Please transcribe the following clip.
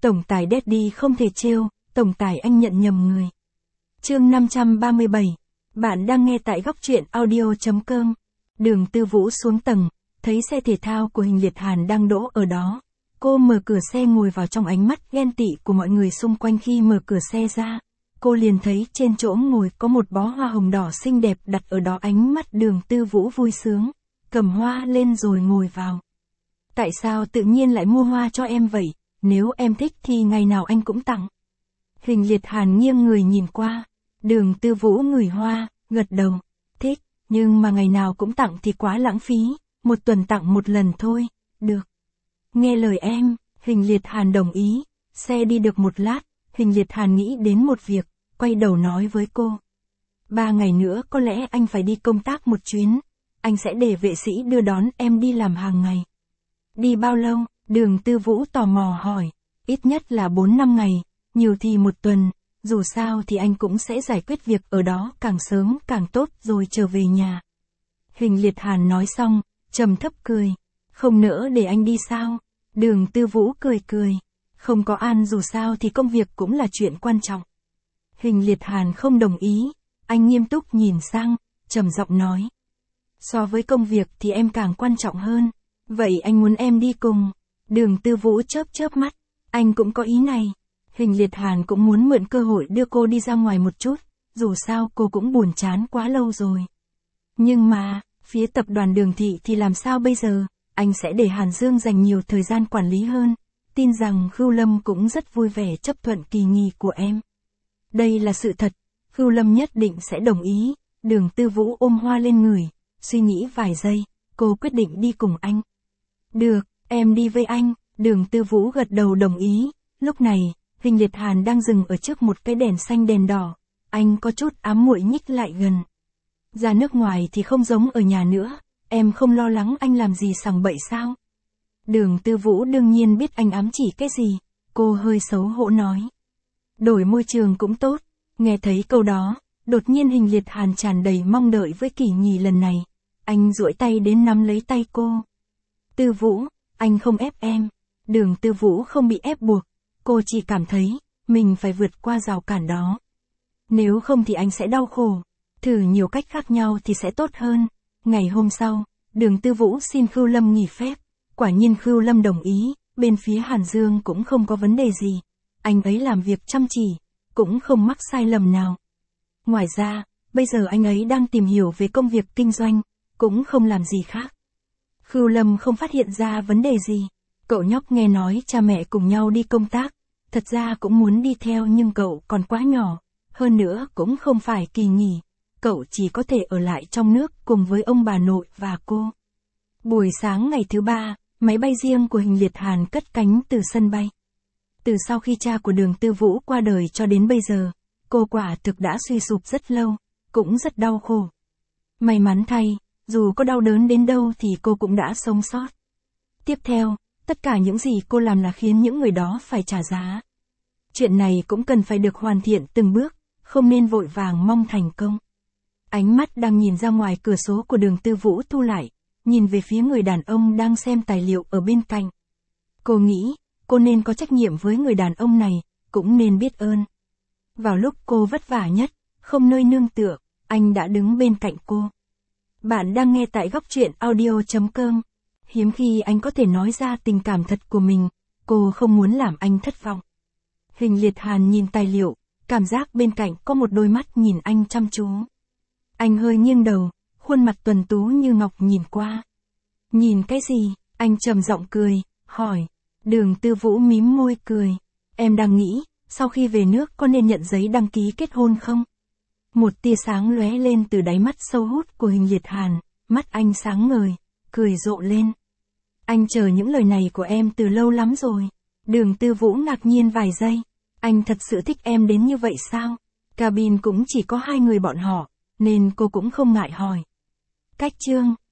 Tổng tài Daddy không thể trêu, tổng tài anh nhận nhầm người. Chương 537. Bạn đang nghe tại góc truyện audio.com. Đường Tư Vũ xuống tầng, thấy xe thể thao của Hình Liệt Hàn đang đỗ ở đó. Cô mở cửa xe ngồi vào, trong ánh mắt ghen tị của mọi người xung quanh khi mở cửa xe ra. Cô liền thấy trên chỗ ngồi có một bó hoa hồng đỏ xinh đẹp đặt ở đó. Ánh mắt Đường Tư Vũ vui sướng, cầm hoa lên rồi ngồi vào. Tại sao tự nhiên lại mua hoa cho em vậy? Nếu em thích thì ngày nào anh cũng tặng. Hình Liệt Hàn nghiêng người nhìn qua. Đường Tư Vũ ngửi hoa, gật đầu. Thích, nhưng mà ngày nào cũng tặng thì quá lãng phí. Một tuần tặng một lần thôi. Được. Nghe lời em, Hình Liệt Hàn đồng ý. Xe đi được một lát, Hình Liệt Hàn nghĩ đến một việc, quay đầu nói với cô. 3 ngày nữa có lẽ anh phải đi công tác một chuyến. Anh sẽ để vệ sĩ đưa đón em đi làm hàng ngày. Đi bao lâu? Đường Tư Vũ tò mò hỏi. Ít nhất là 4-5 ngày, nhiều thì một tuần. Dù sao thì anh cũng sẽ giải quyết việc ở đó càng sớm càng tốt rồi trở về nhà. Hình Liệt Hàn nói xong, trầm thấp cười. Không nỡ để anh đi sao? Đường Tư Vũ cười cười. Không có An dù sao thì công việc cũng là chuyện quan trọng. Hình Liệt Hàn không đồng ý. Anh nghiêm túc nhìn sang, trầm giọng nói. So với công việc thì em càng quan trọng hơn. Vậy anh muốn em đi cùng? Đường Tư Vũ chớp mắt. Anh cũng có ý này. Hình Liệt Hàn cũng muốn mượn cơ hội đưa cô đi ra ngoài một chút. Dù sao cô cũng buồn chán quá lâu rồi. Nhưng mà, phía tập đoàn Đường Thị thì làm sao bây giờ? Anh sẽ để Hàn Dương dành nhiều thời gian quản lý hơn. Tin rằng Khưu Lâm cũng rất vui vẻ chấp thuận kỳ nghỉ của em. Đây là sự thật. Khưu Lâm nhất định sẽ đồng ý. Đường Tư Vũ ôm hoa lên người. Suy nghĩ vài giây, cô quyết định đi cùng anh. Được, em đi với anh. Đường Tư Vũ gật đầu đồng ý. Lúc này, Hình Liệt Hàn đang dừng ở trước một cái đèn xanh đèn đỏ. Anh có chút ám muội nhích lại gần. Ra nước ngoài thì không giống ở nhà nữa. Em không lo lắng anh làm gì sằng bậy sao? Đường Tư Vũ đương nhiên biết anh ám chỉ cái gì. Cô hơi xấu hổ nói. Đổi môi trường cũng tốt. Nghe thấy câu đó, đột nhiên Hình Liệt Hàn tràn đầy mong đợi với kỳ nghỉ lần này. Anh duỗi tay đến nắm lấy tay cô. Tư Vũ, anh không ép em. Đường Tư Vũ không bị ép buộc. Cô chỉ cảm thấy, mình phải vượt qua rào cản đó. Nếu không thì anh sẽ đau khổ. Thử nhiều cách khác nhau thì sẽ tốt hơn. Ngày hôm sau, Đường Tư Vũ xin Khưu Lâm nghỉ phép. Quả nhiên Khưu Lâm đồng ý, bên phía Hàn Dương cũng không có vấn đề gì. Anh ấy làm việc chăm chỉ, cũng không mắc sai lầm nào. Ngoài ra, bây giờ anh ấy đang tìm hiểu về công việc kinh doanh, cũng không làm gì khác. Khưu Lâm không phát hiện ra vấn đề gì. Cậu nhóc nghe nói cha mẹ cùng nhau đi công tác, thật ra cũng muốn đi theo nhưng cậu còn quá nhỏ, hơn nữa cũng không phải kỳ nghỉ, cậu chỉ có thể ở lại trong nước cùng với ông bà nội và cô. Buổi sáng ngày thứ 3, máy bay riêng của Hình Liệt Hàn cất cánh từ sân bay. Từ sau khi cha của Đường Tư Vũ qua đời cho đến bây giờ, cô quả thực đã suy sụp rất lâu, cũng rất đau khổ. May mắn thay, dù có đau đớn đến đâu thì cô cũng đã sống sót. Tiếp theo, tất cả những gì cô làm là khiến những người đó phải trả giá. Chuyện này cũng cần phải được hoàn thiện từng bước, không nên vội vàng mong thành công. Ánh mắt đang nhìn ra ngoài cửa sổ của Đường Tư Vũ thu lại, nhìn về phía người đàn ông đang xem tài liệu ở bên cạnh. Cô nghĩ, cô nên có trách nhiệm với người đàn ông này, cũng nên biết ơn. Vào lúc cô vất vả nhất, không nơi nương tựa, anh đã đứng bên cạnh cô. Bạn đang nghe tại góc truyện audio.com. Hiếm khi anh có thể nói ra tình cảm thật của mình, cô không muốn làm anh thất vọng. Hình Liệt Hàn nhìn tài liệu, cảm giác bên cạnh có một đôi mắt nhìn anh chăm chú. Anh hơi nghiêng đầu, khuôn mặt tuần tú như ngọc nhìn qua. Nhìn cái gì? Anh trầm giọng cười, hỏi. Đường Tư Vũ mím môi cười. Em đang nghĩ, sau khi về nước có nên nhận giấy đăng ký kết hôn không? Một tia sáng lóe lên từ đáy mắt sâu hút của Hình Liệt Hàn, mắt anh sáng ngời, cười rộ lên. Anh chờ những lời này của em từ lâu lắm rồi. Đường Tư Vũ ngạc nhiên vài giây. Anh thật sự thích em đến như vậy sao? Cabin cũng chỉ có 2 người bọn họ, nên cô cũng không ngại hỏi. Cách chương